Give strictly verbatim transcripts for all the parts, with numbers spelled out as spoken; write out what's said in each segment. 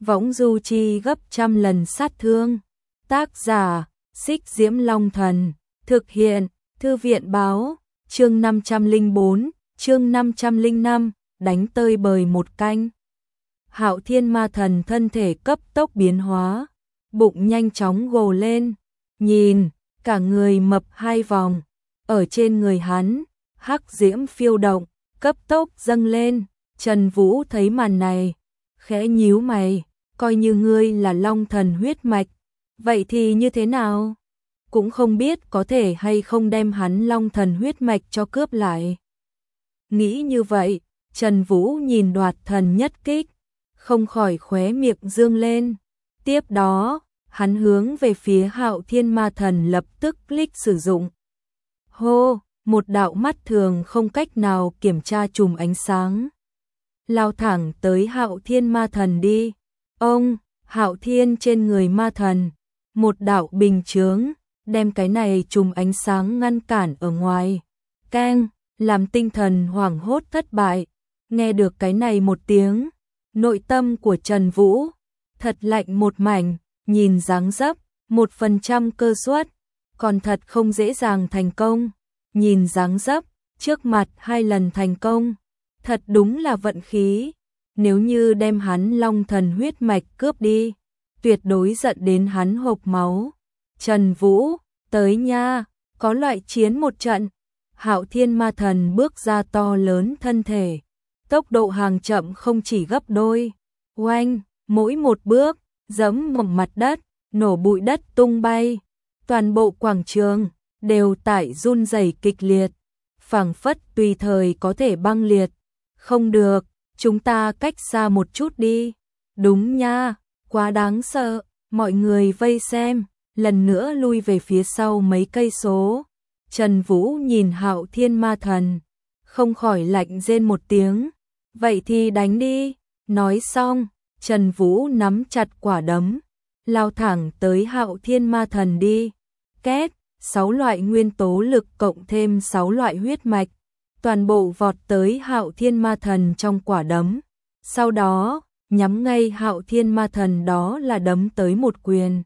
võng du chi gấp trăm lần sát thương. Tác giả, Xích Diễm Long Thần, thực hiện, Thư viện báo, chương năm trăm lẻ bốn, chương năm trăm lẻ năm, đánh tơi bời một canh. Hạo Thiên Ma Thần thân thể cấp tốc biến hóa, bụng nhanh chóng gồ lên, nhìn, cả người mập hai vòng, ở trên người hắn, hắc diễm phiêu động, cấp tốc dâng lên. Trần Vũ thấy màn này, khẽ nhíu mày, coi như ngươi là Long Thần huyết mạch, vậy thì như thế nào? Cũng không biết có thể hay không đem hắn Long Thần huyết mạch cho cướp lại. Nghĩ như vậy, Trần Vũ nhìn Đoạt Thần nhất kích, không khỏi khóe miệng dương lên. Tiếp đó, hắn hướng về phía Hạo Thiên Ma Thần lập tức click sử dụng. Hô, một đạo mắt thường không cách nào kiểm tra chùm ánh sáng, lao thẳng tới Hạo Thiên Ma Thần đi. Ông, Hạo Thiên trên người Ma Thần, một đạo bình chướng, đem cái này chùm ánh sáng ngăn cản ở ngoài. Keng, làm tinh thần hoảng hốt thất bại. Nghe được cái này một tiếng, nội tâm của Trần Vũ thật lạnh một mảnh, nhìn dáng dấp, một phần trăm cơ suất, còn thật không dễ dàng thành công. Nhìn dáng dấp, trước mặt hai lần thành công, thật đúng là vận khí. Nếu như đem hắn Long Thần huyết mạch cướp đi, tuyệt đối giận đến hắn hộc máu. Trần Vũ, tới nha, có loại chiến một trận. Hạo Thiên Ma Thần bước ra to lớn thân thể, tốc độ hàng chậm không chỉ gấp đôi. Oanh, mỗi một bước, giẫm vào mặt đất, nổ bụi đất tung bay. Toàn bộ quảng trường đều tại run rẩy kịch liệt, phảng phất tùy thời có thể băng liệt. Không được, chúng ta cách xa một chút đi. Đúng nha, quá đáng sợ. Mọi người vây xem, lần nữa lui về phía sau mấy cây số. Trần Vũ nhìn Hạo Thiên Ma Thần, không khỏi lạnh rên một tiếng. Vậy thì đánh đi. Nói xong, Trần Vũ nắm chặt quả đấm, lao thẳng tới Hạo Thiên Ma Thần đi. Két, sáu loại nguyên tố lực cộng thêm sáu loại huyết mạch, toàn bộ vọt tới Hạo Thiên Ma Thần trong quả đấm. Sau đó, nhắm ngay Hạo Thiên Ma Thần đó là đấm tới một quyền.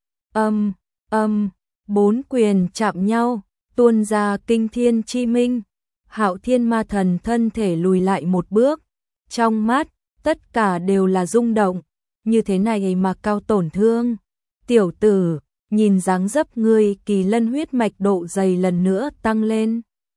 Âm, âm, bốn quyền chạm nhau, tuôn ra kinh thiên chi minh. Hạo Thiên Ma Thần thân thể lùi lại một bước, trong mắt tất cả đều là rung động. Như thế này mà cao tổn thương. Tiểu tử, nhìn dáng dấp ngươi kỳ lân huyết mạch độ dày lần nữa tăng lên.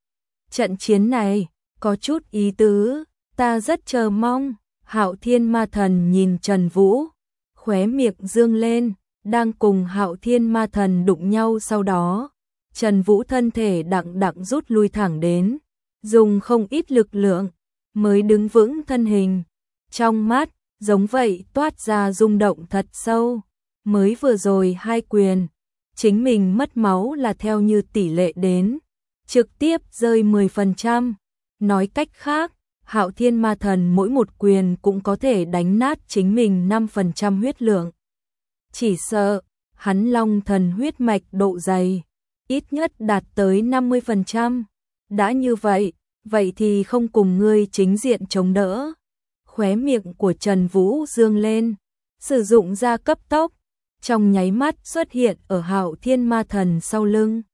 Trận chiến này có chút ý tứ, ta rất chờ mong. Hạo Thiên Ma Thần nhìn Trần Vũ, khóe miệng dương lên, đang cùng Hạo Thiên Ma Thần đụng nhau. Sau đó, Trần Vũ thân thể đặng đặng rút lui thẳng đến, dùng không ít lực lượng mới đứng vững thân hình. Trong mắt, giống vậy toát ra rung động thật sâu. Mới vừa rồi hai quyền, chính mình mất máu là theo như tỷ lệ đến, trực tiếp rơi mười phần trăm. Nói cách khác, Hạo Thiên Ma Thần mỗi một quyền cũng có thể đánh nát chính mình năm phần trăm huyết lượng. Chỉ sợ, hắn Long Thần huyết mạch độ dày, ít nhất đạt tới năm mươi phần trăm. Đã như vậy, vậy thì không cùng ngươi chính diện chống đỡ. Khóe miệng của Trần Vũ dương lên, sử dụng ra cấp tốc, trong nháy mắt xuất hiện ở Hạo Thiên Ma Thần sau lưng.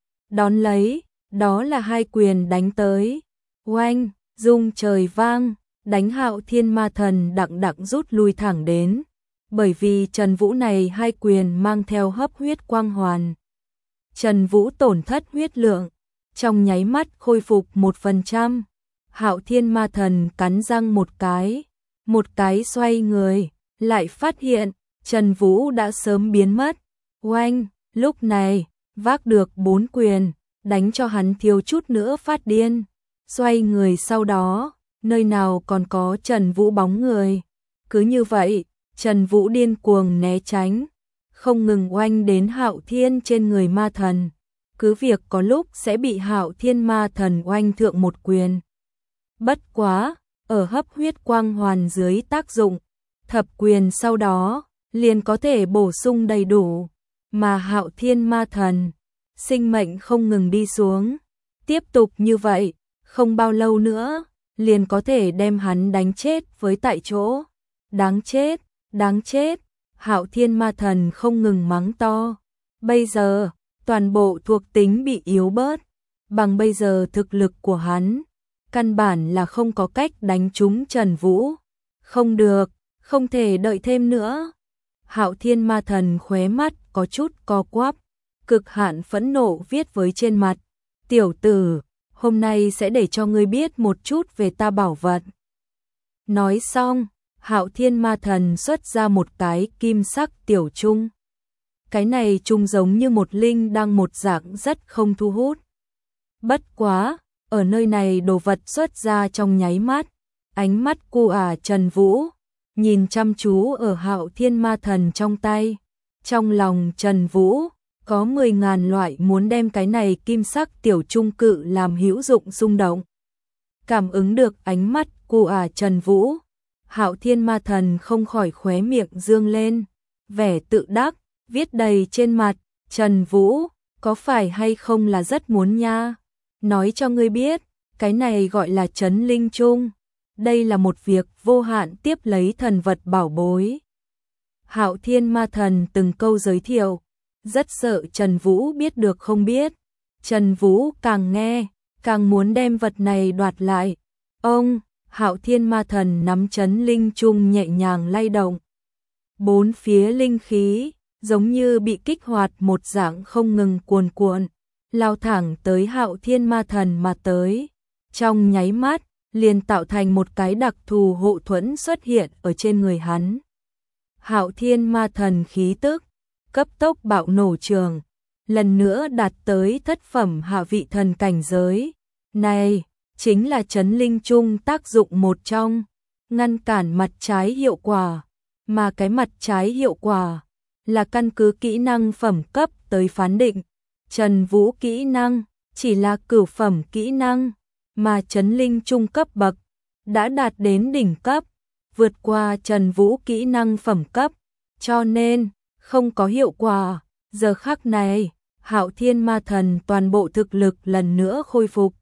Đón lấy, đó là hai quyền đánh tới. Oanh, rung trời vang, đánh Hạo Thiên Ma Thần đặng đặng rút lui thẳng đến. Bởi vì Trần Vũ này hai quyền mang theo hấp huyết quang hoàn, Trần Vũ tổn thất huyết lượng, trong nháy mắt khôi phục một phần trăm. Hạo Thiên Ma Thần cắn răng một cái, một cái xoay người, lại phát hiện Trần Vũ đã sớm biến mất. Oanh, lúc này, vác được bốn quyền, đánh cho hắn thiếu chút nữa phát điên. Xoay người sau đó, nơi nào còn có Trần Vũ bóng người. Cứ như vậy, Trần Vũ điên cuồng né tránh, không ngừng oanh đến Hạo Thiên trên người Ma Thần. Cứ việc có lúc sẽ bị Hạo Thiên Ma Thần oanh thượng một quyền. Bất quá, ở hấp huyết quang hoàn dưới tác dụng, thập quyền sau đó, liền có thể bổ sung đầy đủ. Mà Hạo Thiên Ma Thần, sinh mệnh không ngừng đi xuống. Tiếp tục như vậy, không bao lâu nữa, liền có thể đem hắn đánh chết với tại chỗ. Đáng chết, Đáng chết, Hạo Thiên Ma Thần không ngừng mắng to. Bây giờ, toàn bộ thuộc tính bị yếu bớt, bằng bây giờ thực lực của hắn, căn bản là không có cách đánh trúng Trần Vũ. Không được, không thể đợi thêm nữa. Hạo Thiên Ma Thần khóe mắt có chút co quắp, cực hạn phẫn nộ viết với trên mặt. Tiểu tử, hôm nay sẽ để cho ngươi biết một chút về ta bảo vật. Nói xong, Hạo Thiên Ma Thần xuất ra một cái kim sắc tiểu chung. Cái này chung giống như một linh đăng một dạng rất không thu hút. Bất quá, ở nơi này đồ vật xuất ra trong nháy mắt, ánh mắt cu ả Trần Vũ nhìn chăm chú ở Hạo Thiên Ma Thần trong tay. Trong lòng Trần Vũ có mười ngàn loại muốn đem cái này kim sắc tiểu trung cự làm hữu dụng xung động. Cảm ứng được ánh mắt cu ả Trần Vũ, Hạo Thiên Ma Thần không khỏi khóe miệng dương lên, vẻ tự đắc viết đầy trên mặt. Trần Vũ, có phải hay không là rất muốn nha? Nói cho ngươi biết, cái này gọi là trấn linh chung. Đây là một việc vô hạn tiếp lấy thần vật bảo bối. Hạo Thiên Ma Thần từng câu giới thiệu, rất sợ Trần Vũ biết được không biết. Trần Vũ càng nghe, càng muốn đem vật này đoạt lại. Ông, Hạo Thiên Ma Thần nắm trấn linh chung nhẹ nhàng lay động. Bốn phía linh khí, giống như bị kích hoạt một dạng không ngừng cuồn cuộn, lao thẳng tới Hạo Thiên Ma Thần mà tới. Trong nháy mắt, liền tạo thành một cái đặc thù hộ thuẫn xuất hiện ở trên người hắn. Hạo Thiên Ma Thần khí tức cấp tốc bạo nổ trường, lần nữa đạt tới thất phẩm hạ vị thần cảnh giới. Này, chính là trấn linh chung tác dụng một trong, ngăn cản mặt trái hiệu quả, mà cái mặt trái hiệu quả là căn cứ kỹ năng phẩm cấp tới phán định. Trần Vũ kỹ năng chỉ là cửu phẩm kỹ năng, mà trấn linh trung cấp bậc đã đạt đến đỉnh cấp, vượt qua Trần Vũ kỹ năng phẩm cấp, cho nên không có hiệu quả. Giờ khắc này, Hạo Thiên Ma Thần toàn bộ thực lực lần nữa khôi phục.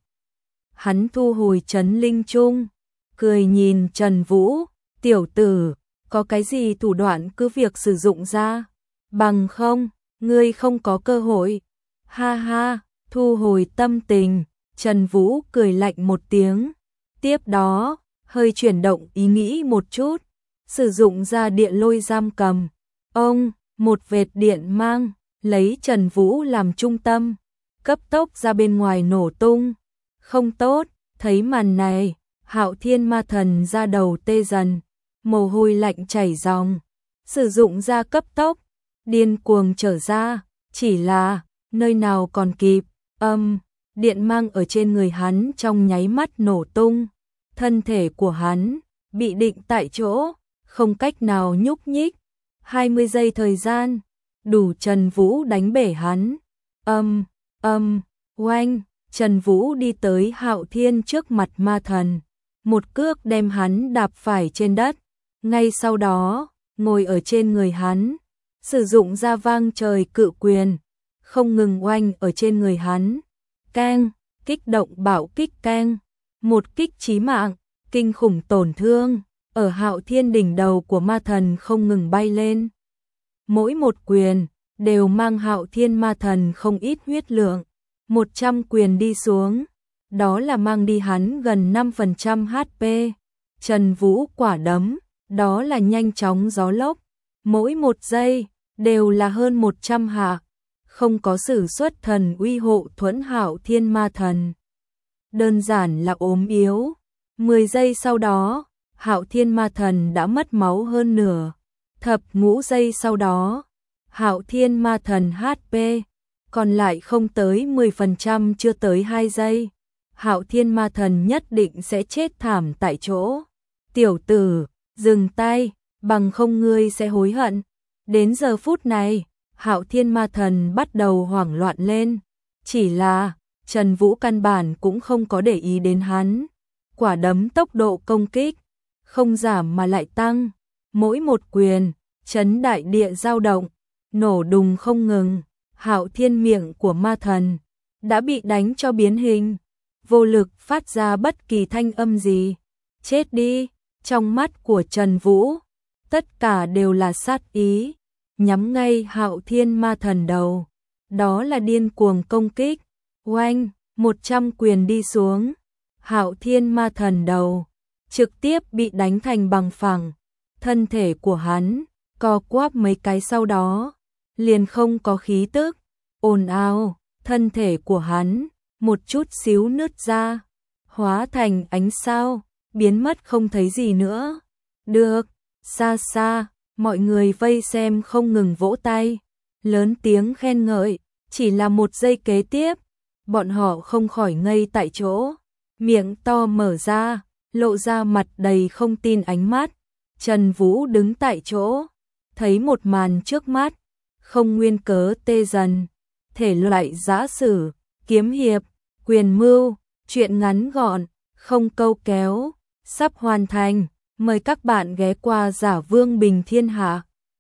Hắn thu hồi trấn linh chung, cười nhìn Trần Vũ, tiểu tử, có cái gì thủ đoạn cứ việc sử dụng ra, bằng không, ngươi không có cơ hội. Ha ha, thu hồi tâm tình, Trần Vũ cười lạnh một tiếng, tiếp đó, hơi chuyển động ý nghĩ một chút, sử dụng ra điện lôi giam cầm. Ông, một vệt điện mang, lấy Trần Vũ làm trung tâm, cấp tốc ra bên ngoài nổ tung. Không tốt, thấy màn này, Hạo Thiên Ma Thần ra đầu tê dần, mồ hôi lạnh chảy ròng, sử dụng ra cấp tốc, điên cuồng trở ra, chỉ là, nơi nào còn kịp, âm, điện mang ở trên người hắn trong nháy mắt nổ tung, thân thể của hắn bị định tại chỗ, không cách nào nhúc nhích. hai mươi giây thời gian, đủ Trần Vũ đánh bể hắn. Âm, âm, oanh, Trần Vũ đi tới Hạo Thiên trước mặt Ma Thần, một cước đem hắn đạp phải trên đất, ngay sau đó, ngồi ở trên người hắn, sử dụng ra vang trời cự quyền, không ngừng oanh ở trên người hắn. Keng, kích động bạo kích keng, một kích chí mạng, kinh khủng tổn thương, ở Hạo Thiên đỉnh đầu của Ma Thần không ngừng bay lên. Mỗi một quyền, đều mang Hạo Thiên Ma Thần không ít huyết lượng, một trăm quyền đi xuống, đó là mang đi hắn gần năm phần trăm hát pê. Trần Vũ quả đấm, đó là nhanh chóng gió lốc, mỗi một giây, đều là hơn một trăm hạ, không có sử xuất thần uy hộ thuẫn Hạo Thiên Ma Thần. Đơn giản là ốm yếu, mười giây sau đó, Hạo Thiên Ma Thần đã mất máu hơn nửa, thập ngũ giây sau đó, Hạo Thiên Ma Thần hát pê còn lại không tới mười phần trăm, chưa tới hai giây, Hạo Thiên Ma Thần nhất định sẽ chết thảm tại chỗ. Tiểu tử, dừng tay, bằng không ngươi sẽ hối hận. Đến giờ phút này, Hạo Thiên Ma Thần bắt đầu hoảng loạn lên, chỉ là Trần Vũ căn bản cũng không có để ý đến hắn. Quả đấm tốc độ công kích không giảm mà lại tăng, mỗi một quyền chấn đại địa dao động, nổ đùng không ngừng. Hạo Thiên miệng của Ma Thần đã bị đánh cho biến hình, vô lực phát ra bất kỳ thanh âm gì. Chết đi, trong mắt của Trần Vũ tất cả đều là sát ý, nhắm ngay Hạo Thiên Ma Thần đầu. Đó là điên cuồng công kích. Oanh, một trăm quyền đi xuống. Hạo Thiên Ma Thần đầu trực tiếp bị đánh thành bằng phẳng. Thân thể của hắn co quắp mấy cái sau đó liền không có khí tức. Ồn ào, thân thể của hắn một chút xíu nứt ra, hóa thành ánh sao, biến mất không thấy gì nữa. Được, xa xa, mọi người vây xem không ngừng vỗ tay, lớn tiếng khen ngợi. Chỉ là một giây kế tiếp, bọn họ không khỏi ngây tại chỗ, miệng to mở ra, lộ ra mặt đầy không tin ánh mắt. Trần Vũ đứng tại chỗ, thấy một màn trước mắt, không nguyên cớ tê dần. Thể loại giã sử, kiếm hiệp, quyền mưu, truyện ngắn gọn, không câu kéo, sắp hoàn thành. Mời các bạn ghé qua Giả Vương Bình Thiên Hạ.